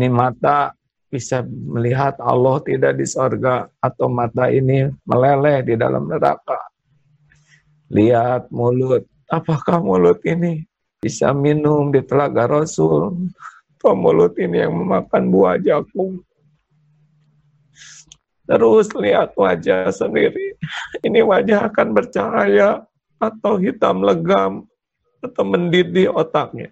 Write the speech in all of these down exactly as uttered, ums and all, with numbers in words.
Ini mata bisa melihat Allah tidak di sorga, atau mata ini meleleh di dalam neraka. Lihat mulut, apakah mulut ini bisa minum di telaga Rasul, atau mulut ini yang memakan buah jagung. Terus lihat wajah sendiri, ini wajah akan bercahaya atau hitam legam atau mendidih otaknya.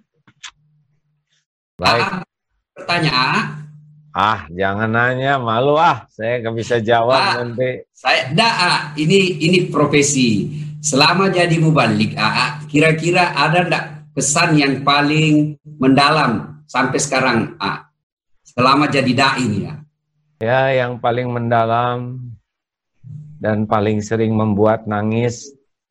Baik. Pertanyaan. Ah, jangan nanya, malu ah, saya nggak bisa jawab ah, nanti. Saya, dah, ah, ini ini profesi. Selama jadi mubalik, ah, kira-kira ada enggak pesan yang paling mendalam sampai sekarang, ah, selama jadi dai ini ya? Ya, yang paling mendalam dan paling sering membuat nangis,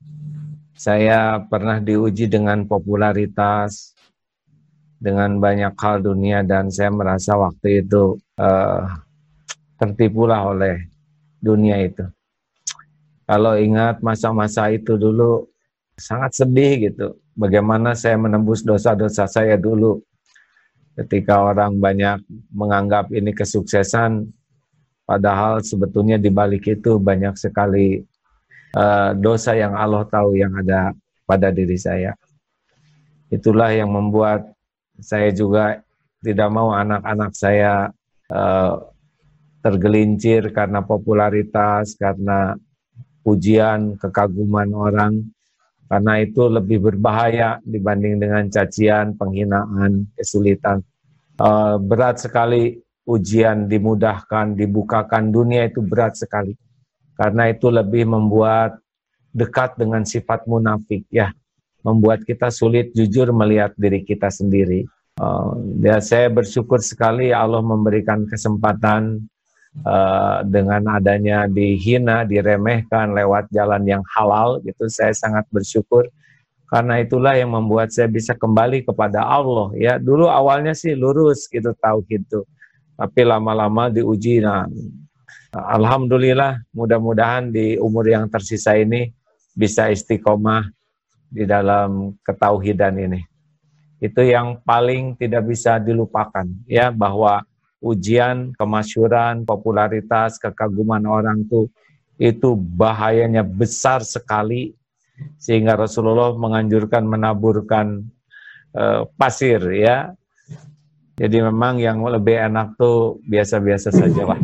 saya pernah diuji dengan popularitas, dengan banyak hal dunia, dan saya merasa waktu itu uh, tertipulah oleh dunia itu. Kalau ingat masa-masa itu dulu, sangat sedih gitu. Bagaimana saya menembus dosa-dosa saya dulu. Ketika orang banyak menganggap ini kesuksesan, padahal sebetulnya di balik itu banyak sekali uh, dosa yang Allah tahu yang ada pada diri saya. Itulah yang membuat saya juga tidak mau anak-anak saya uh, tergelincir karena popularitas, karena pujian, kekaguman orang. Karena itu lebih berbahaya dibanding dengan cacian, penghinaan, kesulitan. Uh, berat sekali ujian dimudahkan, dibukakan, dunia itu berat sekali. Karena itu lebih membuat dekat dengan sifat munafik, ya. Membuat kita sulit jujur melihat diri kita sendiri. Uh, ya, saya bersyukur sekali Allah memberikan kesempatan uh, dengan adanya dihina, diremehkan lewat jalan yang halal, gitu. Saya sangat bersyukur. Karena itulah yang membuat saya bisa kembali kepada Allah. Ya, dulu awalnya sih lurus gitu, tauhid itu, tapi lama-lama diuji. Nah, alhamdulillah, mudah-mudahan di umur yang tersisa ini bisa istiqomah di dalam ketauhidan ini. Itu yang paling tidak bisa dilupakan, ya, bahwa ujian, kemasyhuran, popularitas, kekaguman orang tuh itu bahayanya besar sekali, sehingga Rasulullah menganjurkan menaburkan uh, pasir, ya. Jadi memang yang lebih enak tuh biasa-biasa saja lah.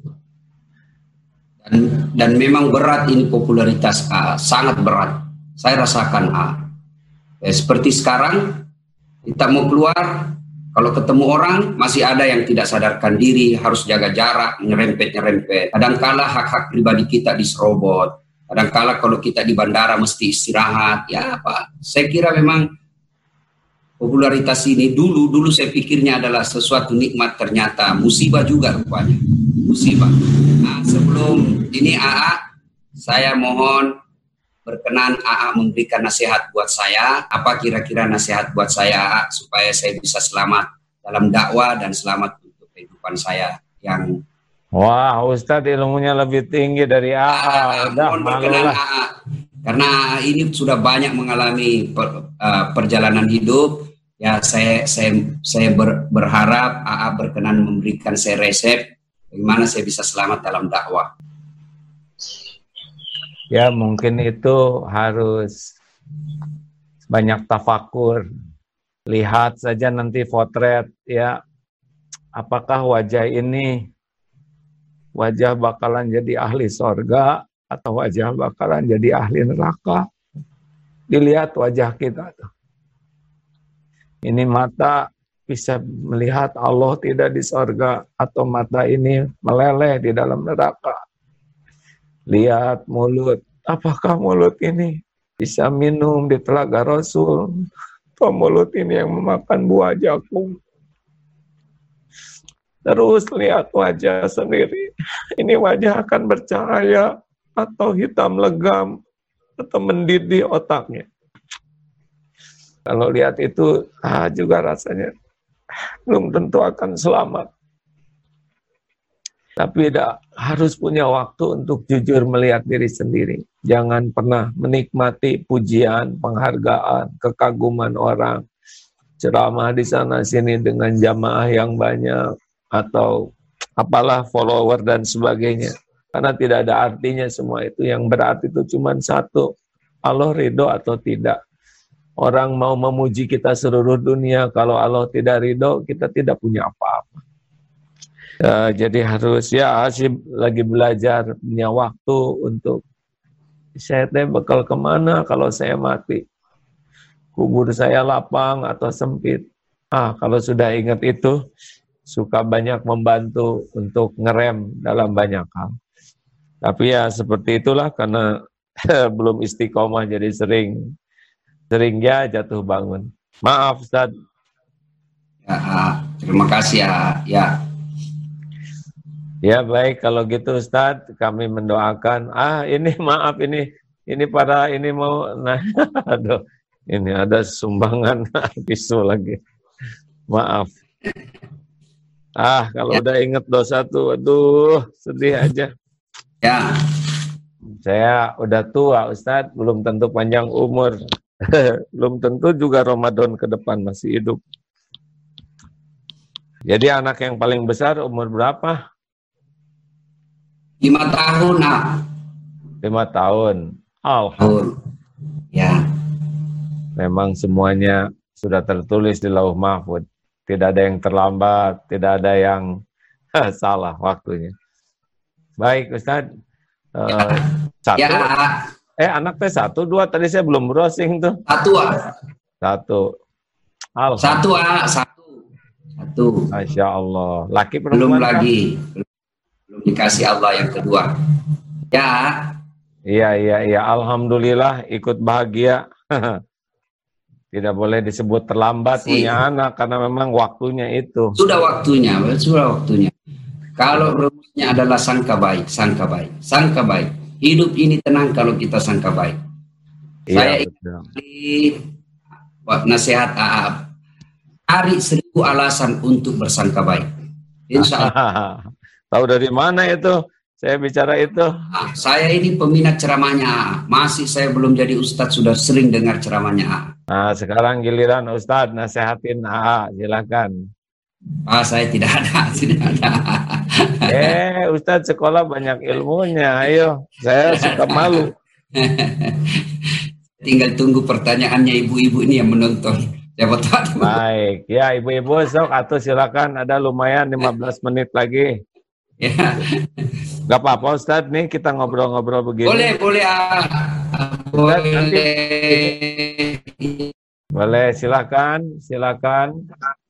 Dan, dan memang berat ini popularitas, ah, sangat berat. Saya rasakan, ah. Eh, seperti sekarang kita mau keluar, kalau ketemu orang masih ada yang tidak sadarkan diri, harus jaga jarak, nyerempet-nyerempet. Kadangkala hak-hak pribadi kita diserobot. Kadangkala kalau kita di bandara mesti istirahat. Ya Pak, saya kira memang popularitas ini dulu dulu saya pikirnya adalah sesuatu nikmat, ternyata musibah juga rupanya. Musibah. Nah, sebelum ini A A, saya mohon berkenan A A memberikan nasihat buat saya. Apa kira-kira nasihat buat saya A A supaya saya bisa selamat dalam dakwah dan selamat untuk kehidupan saya yang... Wah, Ustadz ilmunya lebih tinggi dari A A. A A Udah, mohon berkenan A A. Karena ini sudah banyak mengalami per, uh, perjalanan hidup. Ya, saya saya saya ber, berharap A A berkenan memberikan saya resep bagaimana saya bisa selamat dalam dakwah. Ya, mungkin itu harus banyak tafakur. Lihat saja nanti potret, ya, apakah wajah ini wajah bakalan jadi ahli sorga atau wajah bakalan jadi ahli neraka. Dilihat wajah kita tuh. Ini mata bisa melihat Allah tidak di sorga, atau mata ini meleleh di dalam neraka. Lihat mulut, apakah mulut ini bisa minum di telaga Rasul, atau mulut ini yang memakan buah jagung. Terus lihat wajah sendiri, ini wajah akan bercahaya atau hitam legam atau mendidih otaknya. Kalau lihat itu ah, juga rasanya belum tentu akan selamat. Tapi tidak harus punya waktu untuk jujur melihat diri sendiri. Jangan pernah menikmati pujian, penghargaan, kekaguman orang. Ceramah di sana sini dengan jamaah yang banyak. atau apalah follower dan sebagainya. Karena tidak ada artinya semua itu. Yang berarti itu cuma satu, Allah ridho atau tidak. Orang mau memuji kita seluruh dunia, kalau Allah tidak ridho, kita tidak punya apa-apa. Ya, jadi harus, ya Asyik lagi belajar, punya waktu untuk, saya teh bakal kemana kalau saya mati? Kubur saya lapang atau sempit? Ah, kalau sudah ingat itu, suka banyak membantu untuk ngerem dalam banyak hal. Tapi ya seperti itulah, karena belum istiqomah, jadi sering, sering ya jatuh bangun. Maaf, Ustaz. Ya, terima kasih ya. Ya. Ya baik, kalau gitu Ustadz, kami mendoakan. Ah ini maaf ini, ini para ini mau, nah, aduh, ini ada sumbangan pisau lagi. Maaf. Ah kalau Ya. udah inget dosa tuh, aduh, sedih aja. Ya. Saya udah tua Ustadz, belum tentu panjang umur, belum tentu juga Ramadan ke depan masih hidup. Jadi anak yang paling besar umur berapa? Lima tahun, nak. Lima tahun. Alhamdulillah. Ya. Memang semuanya sudah tertulis di Lauh Mahfuz. Tidak ada yang terlambat, tidak ada yang salah waktunya. Baik, Ustaz. Ya. Uh, satu. Ya. Eh, anak teh satu, dua. Tadi saya belum browsing tuh. Satu, ah. Satu. Alhamdulillah. Satu, ah. Satu. Satu. Masya Allah. Laki perempuan? Belum lagi. Belum dikasih Allah yang kedua. Ya. Iya, iya, iya. Alhamdulillah ikut bahagia. Tidak boleh disebut terlambat Si. punya anak karena memang waktunya itu. Sudah waktunya, sudah waktunya. Kalau rumusnya adalah sangka baik, sangka baik, sangka baik. Hidup ini tenang kalau kita sangka baik. Iya, Saya betul. buat nasihat A A. Cari seribu alasan untuk bersangka baik. Insya Allah. Tahu dari mana itu? Saya bicara itu. Ah, saya ini peminat ceramahnya A A. Masih saya belum jadi ustadz sudah sering dengar ceramahnya A A. Nah, sekarang giliran Ustadz nasehatin A A, silakan. Ah, saya tidak ada, tidak ada. Eh, Ustadz sekolah banyak ilmunya. Ayo, saya suka malu. Tinggal tunggu pertanyaannya ibu-ibu ini yang menonton. Siapa tahu. Baik, ya ibu-ibu sok atau silakan, ada lumayan lima belas menit lagi. Ya. Gak apa-apa Ustadz nih kita ngobrol-ngobrol begini. Boleh, boleh. Ah. Ustadz, Boleh. nanti. Boleh, silakan, silakan.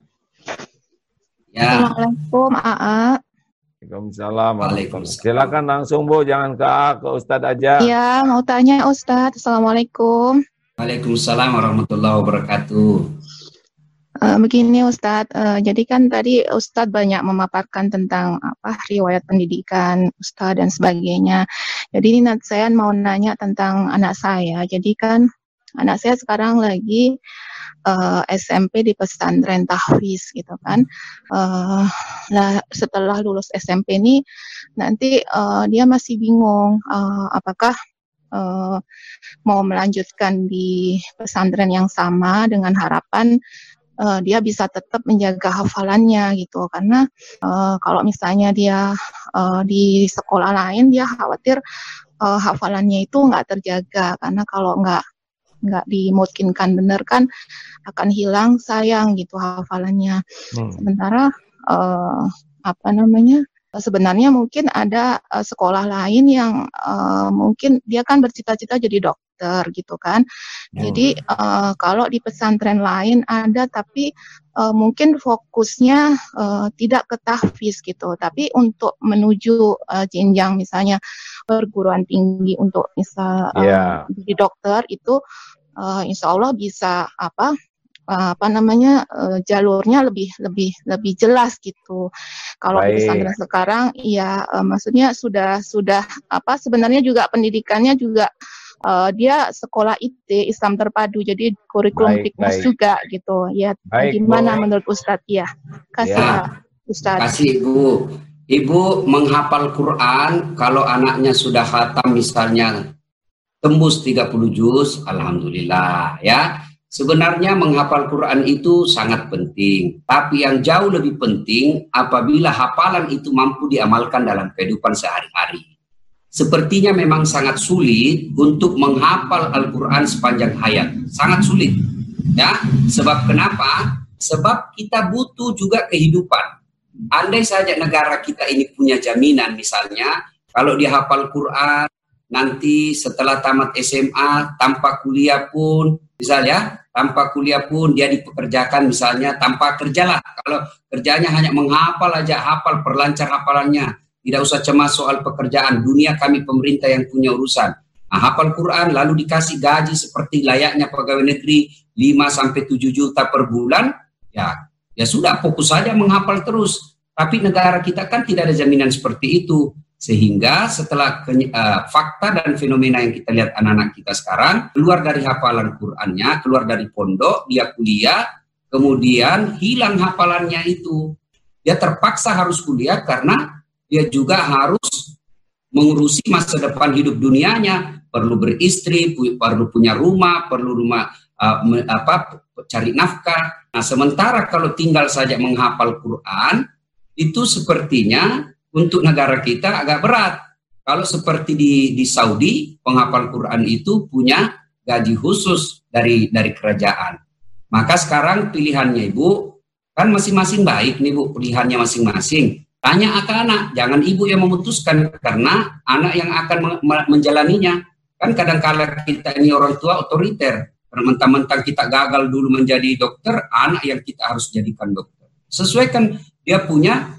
Ya. Assalamualaikum A A. Waalaikumsalam. Waalaikumsalam. Silakan langsung Bu, jangan ke A, ke Ustadz aja. Iya, mau tanya Ustadz. Assalamualaikum. Waalaikumsalam warahmatullahi wabarakatuh. Uh, begini Ustadz, uh, jadi kan tadi Ustadz banyak memaparkan tentang apa riwayat pendidikan Ustadz dan sebagainya. Jadi ini saya mau nanya tentang anak saya. Jadi kan anak saya sekarang lagi uh, S M P di pesantren tahfiz gitu kan. Uh, lah, setelah lulus S M P ini nanti uh, dia masih bingung uh, apakah uh, mau melanjutkan di pesantren yang sama dengan harapan uh, dia bisa tetap menjaga hafalannya gitu. Karena uh, kalau misalnya dia uh, di sekolah lain dia khawatir uh, hafalannya itu nggak terjaga, karena kalau nggak nggak dimungkinkan bener kan akan hilang, sayang gitu hafalannya. Hmm. Sementara uh, apa namanya sebenarnya mungkin ada uh, sekolah lain yang uh, mungkin dia kan bercita-cita jadi dokter gitu kan. Hmm. Jadi uh, kalau di pesantren lain ada tapi uh, mungkin fokusnya uh, tidak ke tahfiz gitu, tapi untuk menuju uh, jenjang misalnya perguruan tinggi untuk misal yeah. uh, jadi dokter itu uh, insya Allah bisa apa uh, apa namanya uh, jalurnya lebih lebih lebih jelas gitu. Kalau di pesantren sekarang ya uh, maksudnya sudah sudah apa sebenarnya juga pendidikannya juga uh, dia sekolah I T Islam terpadu, jadi kurikulum Tikmas juga gitu ya. Baik, gimana Bu. Menurut Ustadz ya? Kasih ya, Ustadz. Kasih Ibu. Ibu menghafal Quran, kalau anaknya sudah khatam misalnya tembus tiga puluh juz, alhamdulillah ya. Sebenarnya menghafal Quran itu sangat penting, tapi yang jauh lebih penting apabila hafalan itu mampu diamalkan dalam kehidupan sehari-hari. Sepertinya memang sangat sulit untuk menghafal Al-Quran sepanjang hayat, sangat sulit. Ya, sebab kenapa? Sebab kita butuh juga kehidupan. Andai saja negara kita ini punya jaminan, misalnya kalau dia hafal Quran, nanti setelah tamat S M A tanpa kuliah pun, misalnya tanpa kuliah pun dia dipekerjakan, misalnya tanpa kerjalah. Kalau kerjanya hanya menghafal aja, hafal, perlancar hafalannya, tidak usah cemas soal pekerjaan. Dunia kami pemerintah yang punya urusan. Nah, hafal Quran lalu dikasih gaji seperti layaknya pegawai negeri lima sampai tujuh juta per bulan, ya ya sudah, fokus saja menghafal terus. Tapi negara kita kan tidak ada jaminan seperti itu. Sehingga setelah uh, fakta dan fenomena yang kita lihat anak-anak kita sekarang, keluar dari hafalan Qur'annya, keluar dari pondok, dia kuliah, kemudian hilang hafalannya itu. Dia terpaksa harus kuliah karena dia juga harus mengurusi masa depan hidup dunianya, perlu beristri, perlu punya rumah, perlu rumah uh, apa cari nafkah. Nah, sementara kalau tinggal saja menghafal Quran, itu sepertinya untuk negara kita agak berat. Kalau seperti di, di Saudi, penghafal Quran itu punya gaji khusus dari dari kerajaan. Maka sekarang pilihannya Ibu, kan masing-masing baik nih Bu, pilihannya masing-masing. Tanya anak-anak, jangan Ibu yang memutuskan, karena anak yang akan menjalaninya. Kan kadang-kala kita ini orang tua otoriter. Mentang-mentang kita gagal dulu menjadi dokter, anak yang kita harus jadikan dokter. Sesuaikan dia punya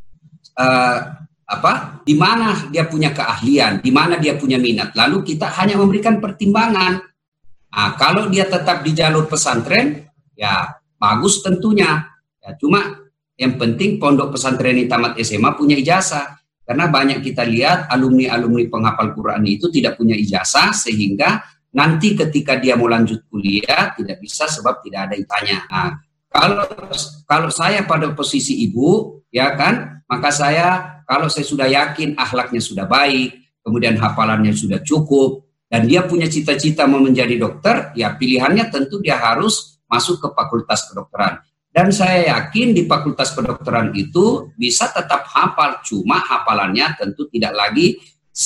Uh, apa, di mana dia punya keahlian, di mana dia punya minat. Lalu kita hanya memberikan pertimbangan. Nah, kalau dia tetap di jalur pesantren, ya bagus tentunya. Ya, cuma yang penting pondok pesantren ini tamat S M A punya ijazah. Karena banyak kita lihat alumni-alumni penghafal Quran itu tidak punya ijazah, sehingga nanti ketika dia mau lanjut kuliah tidak bisa sebab tidak ada yang tanya. Nah, kalau kalau saya pada posisi Ibu, ya kan, maka saya, kalau saya sudah yakin akhlaknya sudah baik, kemudian hafalannya sudah cukup, dan dia punya cita-cita mau menjadi dokter, ya pilihannya tentu dia harus masuk ke fakultas kedokteran. Dan saya yakin di fakultas kedokteran itu bisa tetap hafal, cuma hafalannya tentu tidak lagi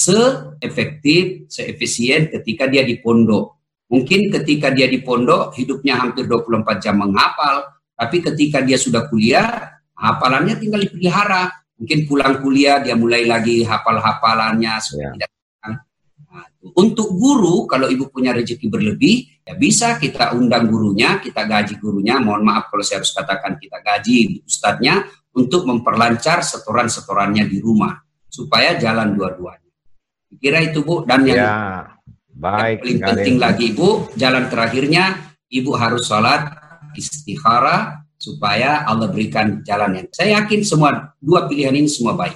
se-efektif, se-efisien ketika dia di pondok. Mungkin ketika dia di pondok, hidupnya hampir dua puluh empat jam menghafal, tapi ketika dia sudah kuliah, hafalannya tinggal dipelihara. Mungkin pulang kuliah dia mulai lagi hafal-hafalannya. Ya. Nah, untuk guru, kalau Ibu punya rezeki berlebih, ya bisa kita undang gurunya, kita gaji gurunya. Mohon maaf kalau saya harus katakan kita gaji ustadznya untuk memperlancar setoran-setorannya di rumah supaya jalan dua-duanya. Kira itu Bu. Dan yang, ya, baik, yang paling penting lagi Ibu, jalan terakhirnya Ibu harus sholat istikharah supaya Allah berikan jalannya. Saya yakin semua dua pilihan ini semua baik.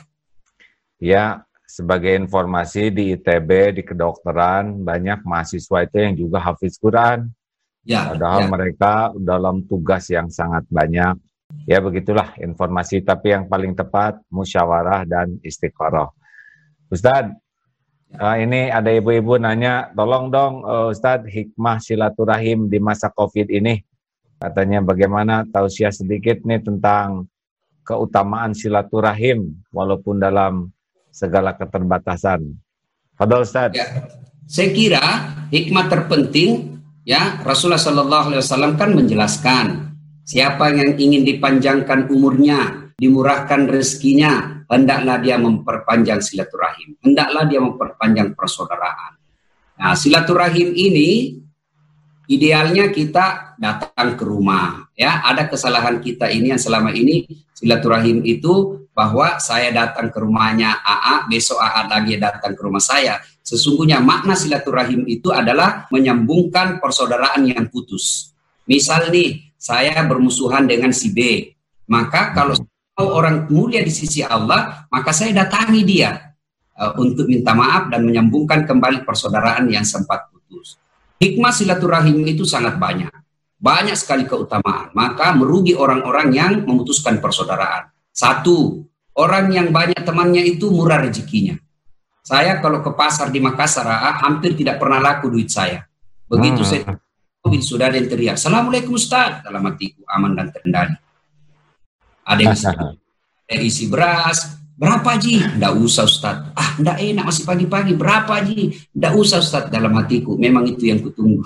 Ya, sebagai informasi di I T B, di kedokteran, banyak mahasiswa itu yang juga hafiz Quran. Ya, padahal ya. Mereka dalam tugas yang sangat banyak. Ya, begitulah informasi. Tapi yang paling tepat, musyawarah dan istikharah. Ustadz, ya. uh, ini ada ibu-ibu nanya, tolong dong uh, Ustadz, hikmah silaturahim di masa COVID ini. Katanya bagaimana tausiah sedikit nih tentang keutamaan silaturahim walaupun dalam segala keterbatasan. Fadhol Ustaz. Ya, saya kira hikmah terpenting ya, Rasulullah Shallallahu Alaihi Wasallam kan menjelaskan siapa yang ingin dipanjangkan umurnya, dimurahkan rezekinya, hendaklah dia memperpanjang silaturahim, hendaklah dia memperpanjang persaudaraan. Nah, silaturahim ini idealnya kita datang ke rumah, ya. Ada kesalahan kita ini yang selama ini silaturahim itu bahwa saya datang ke rumahnya A A, besok A A lagi datang ke rumah saya. Sesungguhnya makna silaturahim itu adalah menyambungkan persaudaraan yang putus. Misal nih, saya bermusuhan dengan si B, maka kalau orang mulia di sisi Allah, maka saya datangi dia uh, untuk minta maaf dan menyambungkan kembali persaudaraan yang sempat putus. Hikmah silaturahim itu sangat banyak. Banyak sekali keutamaan. Maka merugi orang-orang yang memutuskan persaudaraan. Satu, orang yang banyak temannya itu murah rezekinya. Saya kalau ke pasar di Makassar, hampir tidak pernah laku duit saya. Begitu hmm. saya mobil sudah ada yang teriak, "Assalamualaikum Ustaz." Dalam hatiku aman dan terkendali. Ada yang isi, ada isi beras. "Berapa Ji?" "Nggak usah Ustaz." "Ah, nggak enak masih pagi-pagi." "Berapa Ji?" "Nggak usah Ustaz." Dalam hatiku, memang itu yang kutunggu.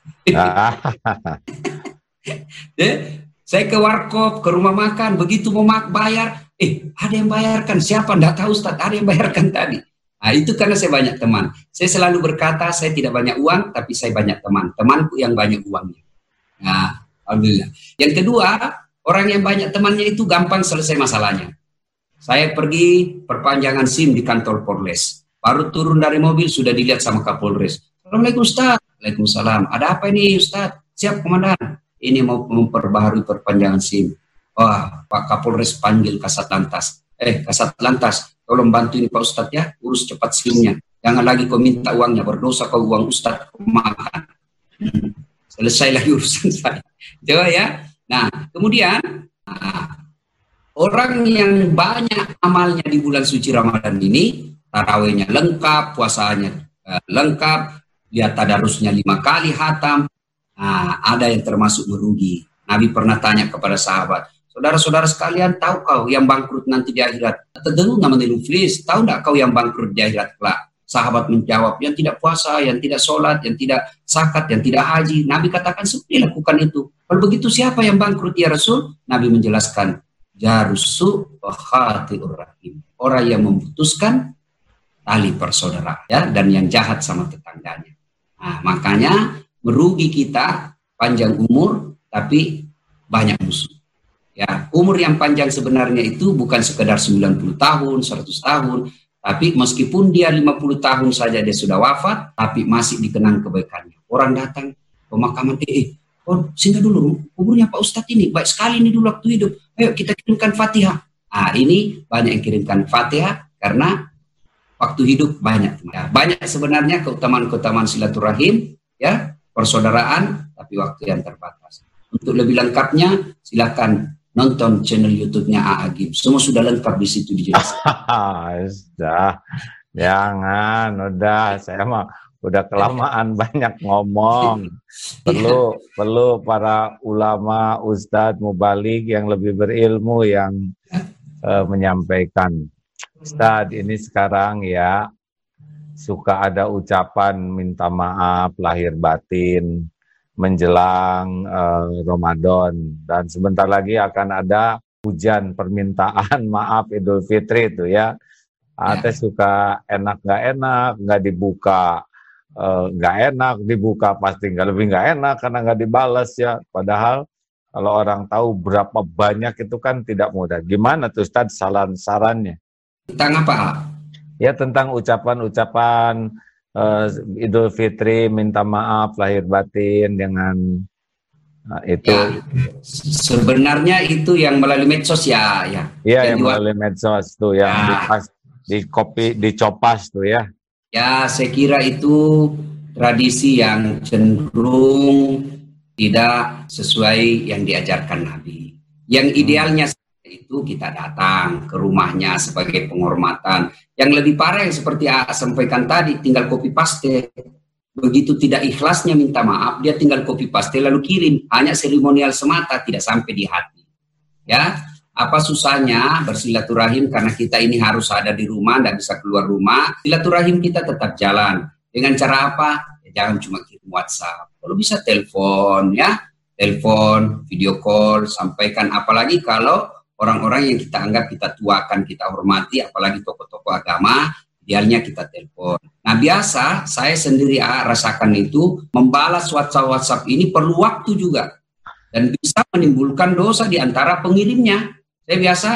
eh, saya ke warkop, ke rumah makan, begitu mau bayar, eh ada yang bayarkan. Siapa? Nggak tahu Ustaz, ada yang bayarkan tadi. Nah, itu karena saya banyak teman. Saya selalu berkata, saya tidak banyak uang, tapi saya banyak teman. Temanku yang banyak uangnya. Nah, alhamdulillah. Yang kedua, orang yang banyak temannya itu gampang selesai masalahnya. Saya pergi perpanjangan SIM di kantor Polres. Baru turun dari mobil, sudah dilihat sama Kapolres. "Assalamualaikum Ustaz." "Waalaikumsalam." "Ada apa ini Ustaz?" "Siap Komandan. Ini mau memperbaharui perpanjangan SIM." "Wah, Pak Kapolres panggil Kasat Lantas." "Eh, Kasat Lantas, tolong bantu ini Pak Ustadz ya, urus cepat SIM-nya. Jangan lagi kau minta uangnya, berdosa kau uang Ustadz makan." Hmm. Selesai lagi urusan saya. Coba ya. Nah, kemudian nah, orang yang banyak amalnya di bulan suci Ramadan ini, tarawihnya lengkap, puasanya uh, lengkap, dia tadarusnya lima kali hatam. Nah, ada yang termasuk merugi. Nabi pernah tanya kepada sahabat, "Saudara-saudara sekalian, tahu kau yang bangkrut nanti di akhirat?" "Tentu nama Niluflis." "Tahu enggak kau yang bangkrut di akhirat kelak?" Sahabat menjawab, "Yang tidak puasa, yang tidak sholat, yang tidak zakat, yang tidak haji." Nabi katakan, "Seperti lakukan itu." "Kalau begitu siapa yang bangkrut ya Rasul?" Nabi menjelaskan, "Jarusu wa khati'ur rahim." Orang yang memutuskan tali persaudaraan ya, dan yang jahat sama tetangganya. Nah, makanya merugi kita panjang umur tapi banyak musuh. Ya, umur yang panjang sebenarnya itu bukan sekedar sembilan puluh tahun, seratus tahun, tapi meskipun dia lima puluh tahun saja dia sudah wafat, tapi masih dikenang kebaikannya. Orang datang pemakaman, eh, eh oh, singgah dulu, kuburnya Pak Ustadz ini, baik sekali ini dulu waktu hidup. Ayo kita kirimkan Fatihah. Nah, ini banyak yang kirimkan Fatihah karena waktu hidup banyak. Ya, banyak sebenarnya keutamaan-keutamaan silaturahim, ya, persaudaraan, tapi waktu yang terbatas. Untuk lebih lengkapnya, silakan nonton channel YouTube-nya A A Gim. Semua sudah lengkap di situ dijelaskan. Sudah, jangan, udah, saya mah udah kelamaan banyak ngomong. Perlu perlu para ulama, ustadz, mubalik yang lebih berilmu yang uh, menyampaikan. Ustadz, ini sekarang ya suka ada ucapan minta maaf lahir batin menjelang uh, Ramadan, dan sebentar lagi akan ada hujan permintaan maaf Idul Fitri itu ya. Ada ya. Suka enak nggak enak, nggak dibuka, nggak uh, enak dibuka, pasti nggak lebih nggak enak karena nggak dibalas ya. Padahal kalau orang tahu berapa banyak itu kan tidak mudah. Gimana tuh Ustadz saran-sarannya? Tentang apa? Ya tentang ucapan-ucapan Uh, Idul Fitri minta maaf lahir batin dengan uh, itu ya, sebenarnya itu yang melalui medsos ya ya iya yang, yang melalui medsos tuh yang ya. Dipas, di copy dicopas tuh ya ya saya kira itu tradisi yang cenderung tidak sesuai yang diajarkan Nabi. Yang idealnya itu kita datang ke rumahnya sebagai penghormatan. Yang lebih parah yang seperti A sampaikan tadi, tinggal copy paste. Begitu tidak ikhlasnya minta maaf, dia tinggal copy paste lalu kirim. Hanya seremonial semata, tidak sampai di hati. Ya, apa susahnya bersilaturahim karena kita ini harus ada di rumah, tidak bisa keluar rumah. Silaturahim kita tetap jalan. Dengan cara apa? Ya, jangan cuma kirim WhatsApp. Kalau bisa telepon, ya, telepon, video call, sampaikan. Apalagi kalau orang-orang yang kita anggap kita tuakan, kita hormati, apalagi tokoh-tokoh agama, idealnya kita telepon. Nah biasa, saya sendiri ah, rasakan itu, membalas WhatsApp-WhatsApp ini perlu waktu juga. Dan bisa menimbulkan dosa di antara pengirimnya. Saya biasa,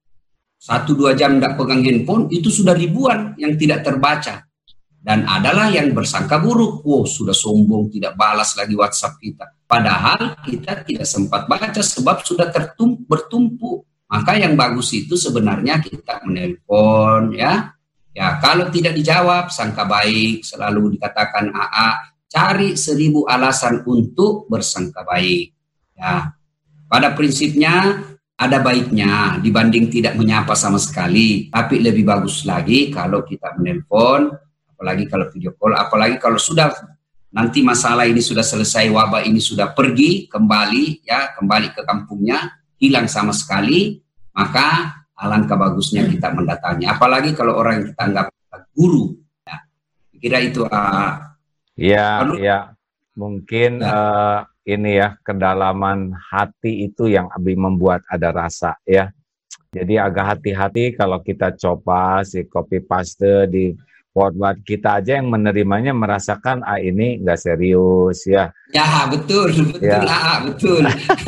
satu dua jam tidak pegang handphone, itu sudah ribuan yang tidak terbaca. Dan adalah yang bersangka buruk, wow sudah sombong, tidak balas lagi WhatsApp kita. Padahal kita tidak sempat baca sebab sudah tertumpu, bertumpu. Maka yang bagus itu sebenarnya kita menelpon ya. Ya kalau tidak dijawab sangka baik, selalu dikatakan A A, cari seribu alasan untuk bersangka baik. Ya. Pada prinsipnya ada baiknya dibanding tidak menyapa sama sekali, tapi lebih bagus lagi kalau kita menelpon, apalagi kalau video call, apalagi kalau sudah nanti masalah ini sudah selesai, wabah ini sudah pergi kembali, ya kembali ke kampungnya, hilang sama sekali, maka alangkah bagusnya kita mendatangi. Apalagi kalau orang yang kita anggap guru. Ya. Kira itu. Uh, ya, ya. Mungkin ya. Uh, ini ya, kedalaman hati itu yang lebih membuat ada rasa ya. Jadi agak hati-hati kalau kita coba si copy paste di forward, kita aja yang menerimanya merasakan ah ini nggak serius ya. Ya betul, betul, ya. Ah, betul.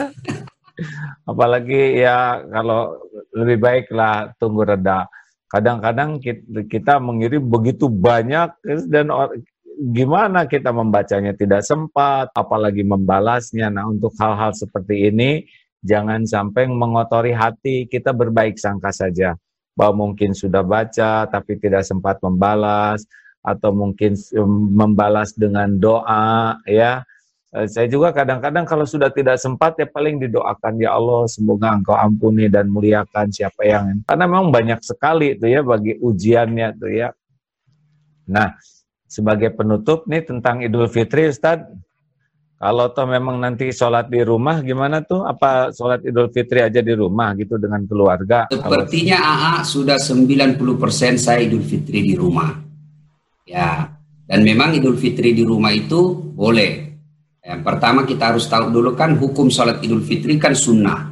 Apalagi ya kalau lebih baiklah tunggu reda. Kadang-kadang kita, kita mengirim begitu banyak dan gimana kita membacanya tidak sempat, apalagi membalasnya. Nah untuk hal-hal seperti ini jangan sampai mengotori hati, kita berbaik sangka saja. Bahwa mungkin sudah baca tapi tidak sempat membalas, atau mungkin membalas dengan doa ya. Saya juga kadang-kadang kalau sudah tidak sempat ya paling didoakan, ya Allah semoga Engkau ampuni dan muliakan siapa yang, karena memang banyak sekali itu ya bagi ujiannya tuh ya. Nah sebagai penutup nih tentang Idul Fitri Ustadz, kalau toh memang nanti sholat di rumah gimana tuh? Apa sholat Idul Fitri aja di rumah gitu dengan keluarga? Sepertinya A A sudah sembilan puluh persen saya Idul Fitri di rumah. Ya, dan memang Idul Fitri di rumah itu boleh. Yang pertama kita harus tahu dulu kan hukum sholat Idul Fitri kan sunnah.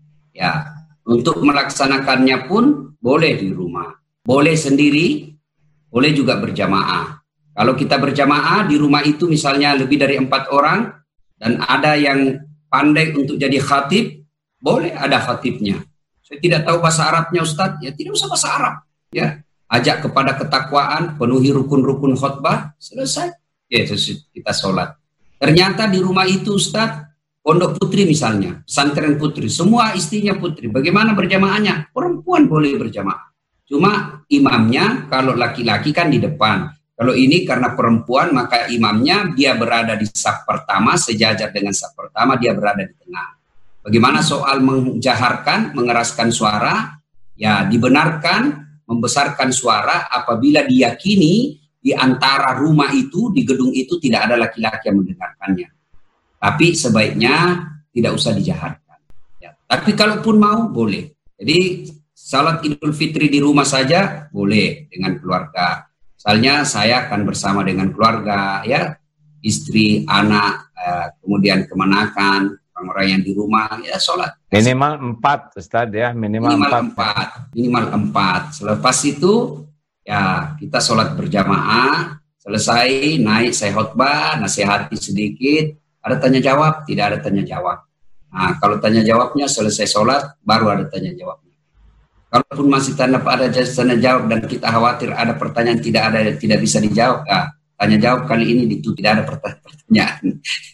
Ya, untuk melaksanakannya pun boleh di rumah. Boleh sendiri, boleh juga berjamaah. Kalau kita berjamaah di rumah itu misalnya lebih dari empat orang dan ada yang pandai untuk jadi khatib, boleh ada khatibnya. Saya tidak tahu bahasa Arabnya Ustadz, ya tidak usah bahasa Arab. Ya, ajak kepada ketakwaan, penuhi rukun-rukun khutbah, selesai. Ya, kita sholat. Ternyata di rumah itu Ustadz, pondok putri misalnya, pesantren putri, semua istrinya putri. Bagaimana berjamaahnya? Perempuan boleh berjamaah. Cuma imamnya kalau laki-laki kan di depan. Kalau ini karena perempuan maka imamnya dia berada di saf pertama, sejajar dengan saf pertama, dia berada di tengah. Bagaimana soal menjaharkan, mengeraskan suara? Ya dibenarkan membesarkan suara apabila diyakini di antara rumah itu, di gedung itu tidak ada laki-laki yang mendengarkannya. Tapi sebaiknya tidak usah dijaharkan. Ya. Tapi kalaupun mau boleh. Jadi salat Idul Fitri di rumah saja boleh dengan keluarga. Misalnya saya akan bersama dengan keluarga, ya, istri, anak, eh, kemudian kemenakan, orang-orang yang di rumah, ya sholat. Minimal empat, Ustadz ya, minimal, minimal empat. empat. Minimal empat. Selepas itu, ya kita sholat berjamaah, selesai, naik saya khutbah, nasihati sedikit, ada tanya jawab, tidak ada tanya jawab. Nah kalau tanya jawabnya selesai sholat, baru ada tanya jawab. Kalaupun masih tanda ada tanya jawab dan kita khawatir ada pertanyaan tidak ada tidak bisa dijawab, nah, tanya jawab kali ini itu tidak ada pertanyaan.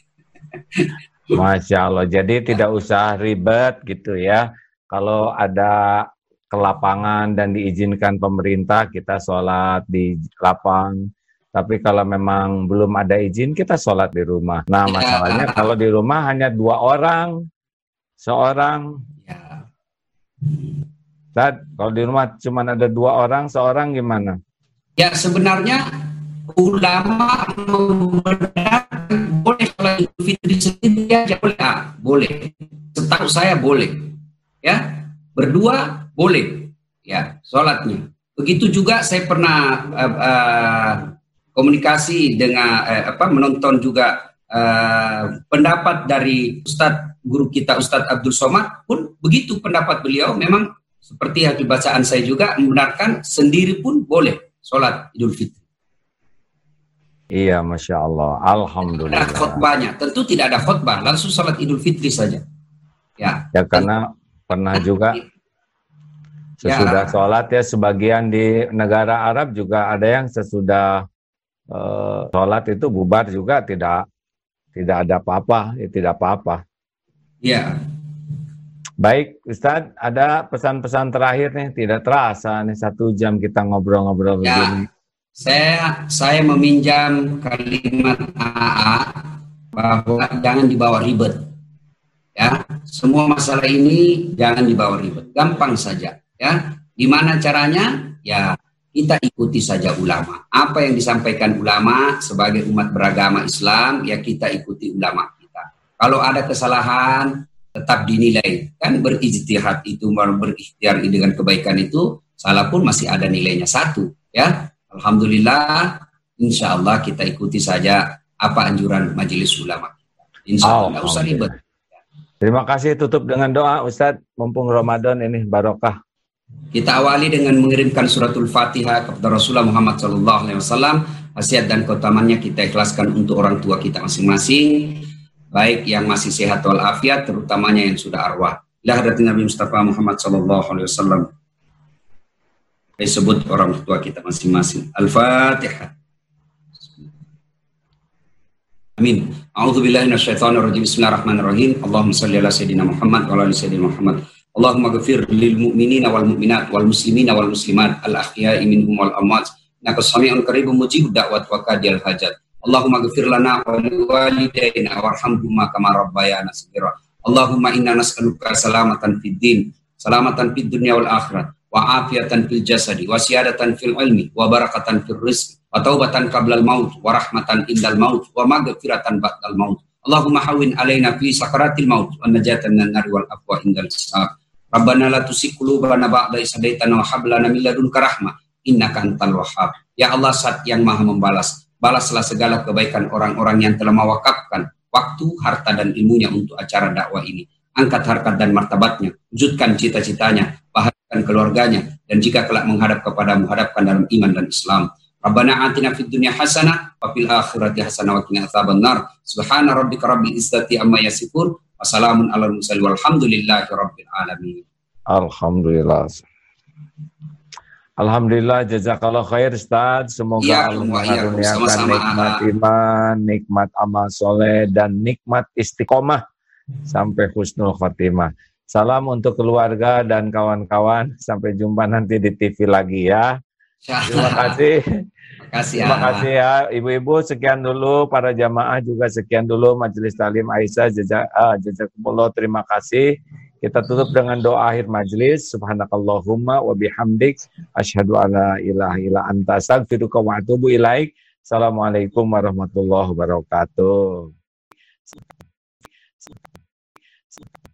Masya Allah, jadi tidak usah ribet gitu ya. Kalau ada ke lapangan dan diizinkan pemerintah kita sholat di lapang. Tapi kalau memang belum ada izin kita sholat di rumah. Nah masalahnya ya. Kalau di rumah hanya dua orang, seorang. Ya. Tad, kalau di rumah cuma ada dua orang, seorang gimana? Ya sebenarnya ulama membenarkan boleh sholat Idul Fitri sendiri aja boleh, ah, boleh. Setahu saya boleh, ya berdua boleh, ya sholatnya. Begitu juga saya pernah uh, uh, komunikasi dengan uh, apa menonton juga uh, pendapat dari Ustadz guru kita Ustadz Abdul Somad pun begitu pendapat beliau memang. Seperti hasil bacaan saya juga membenarkan sendiri pun boleh sholat Idul Fitri. Iya, Masya Allah. Alhamdulillah. Ada khutbahnya. Tentu tidak ada khutbah, langsung sholat Idul Fitri saja. Ya, ya karena pernah juga sesudah ya. Sholat ya, sebagian di negara Arab juga ada yang sesudah uh, sholat itu bubar juga tidak tidak ada apa-apa, ya, tidak apa-apa. Iya. Baik, Ustadz, ada pesan-pesan terakhir nih, tidak terasa nih satu jam kita ngobrol-ngobrol ya, begini. Saya saya meminjam kalimat A A bahwa jangan dibawa ribet. Ya, semua masalah ini jangan dibawa ribet, gampang saja. Ya, gimana caranya? Ya, kita ikuti saja ulama. Apa yang disampaikan ulama sebagai umat beragama Islam, ya kita ikuti ulama kita. Kalau ada kesalahan, tetap dinilai. Kan berijtihad itu, berikhtiar dengan kebaikan itu, salah pun masih ada nilainya satu. Ya, alhamdulillah, insya Allah kita ikuti saja apa anjuran majelis ulama kita. Insya Allah, nggak usah ribet. Terima kasih, tutup dengan doa Ustadz, mumpung Ramadan ini barokah. Kita awali dengan mengirimkan suratul Fatihah kepada Rasulullah Muhammad shallallahu alaihi wasallam. Khasiat dan keutamannya kita ikhlaskan untuk orang tua kita masing-masing, baik yang masih sehat walafiat, terutamanya yang sudah arwah. Ila hadratin Nabi Mustafa Muhammad shallallahu alaihi wasallam. Disebut orang tua kita masing-masing. Al-Fatihah. Amin. A'udzubillahi minasyaitonirrajim. Bismillahirrahmanirrahim. Allahumma shalli ala sayyidina Muhammad wa ala ali sayyidina Muhammad. Allahumma ghafir lil mu'minina wal mu'minat wal muslimina wal muslimat al ahya'i minhum wal amwat innaka sami'un qaribun mujibud da'wat wa qadiyal hajat. Allahumma ghafir lana wa liwalidayna warhamhuma kama rabbayana shaghira. Allahumma inna nas'aluka salamatan fid din, salamatan fid dunya wal akhirah, wa afiatan fil jasadi, wa siyadatan fil ilmi, wa barakatan fil rizqi, wa taubatan qablal maut, wa rahmatan indal maut, wa maghfiratan ba'dal maut. Allahumma hawwin alaina fi sakaratil maut, wa najatan minan nari wal afwa indal hisab. Rabbana la tuzigh qulubana ba'da idh hadaitana wa hab lana min ladunka rahmah innaka antal wahhab. Ya Allah, Zat yang Maha membalas, balaslah segala kebaikan orang-orang yang telah mewakafkan waktu, harta dan ilmunya untuk acara dakwah ini. Angkat harkat dan martabatnya, wujudkan cita-citanya, bahagiakan keluarganya, dan jika kelak menghadap kepadamu, hadapkan dalam iman dan Islam. Rabbana atina fid dunya hasanah wa fil akhirati hasanah wa qina adzabannar. Subhana rabbika rabbil izzati amma yasifun. Wassalamun ala mursalin walhamdulillahi rabbil alamin. Alhamdulillah. Alhamdulillah, jazakallah khair Ustaz. Semoga ya, Allah mengaruniakan nikmat iman, nikmat amal soleh, dan nikmat istiqomah sampai husnul khotimah. Salam untuk keluarga dan kawan-kawan. Sampai jumpa nanti di T V lagi ya. Terima kasih. Kasih, Terima kasih ya ibu-ibu, sekian dulu, para jamaah juga sekian dulu, Majelis Talim Aisyah jazakumullah, terima kasih. Kita tutup dengan doa akhir majelis. Subhanakallahumma wa bihamdik asyhadu alla ilaha illa anta astaghfiruka wa atubu ilaik. Assalamualaikum warahmatullahi wabarakatuh.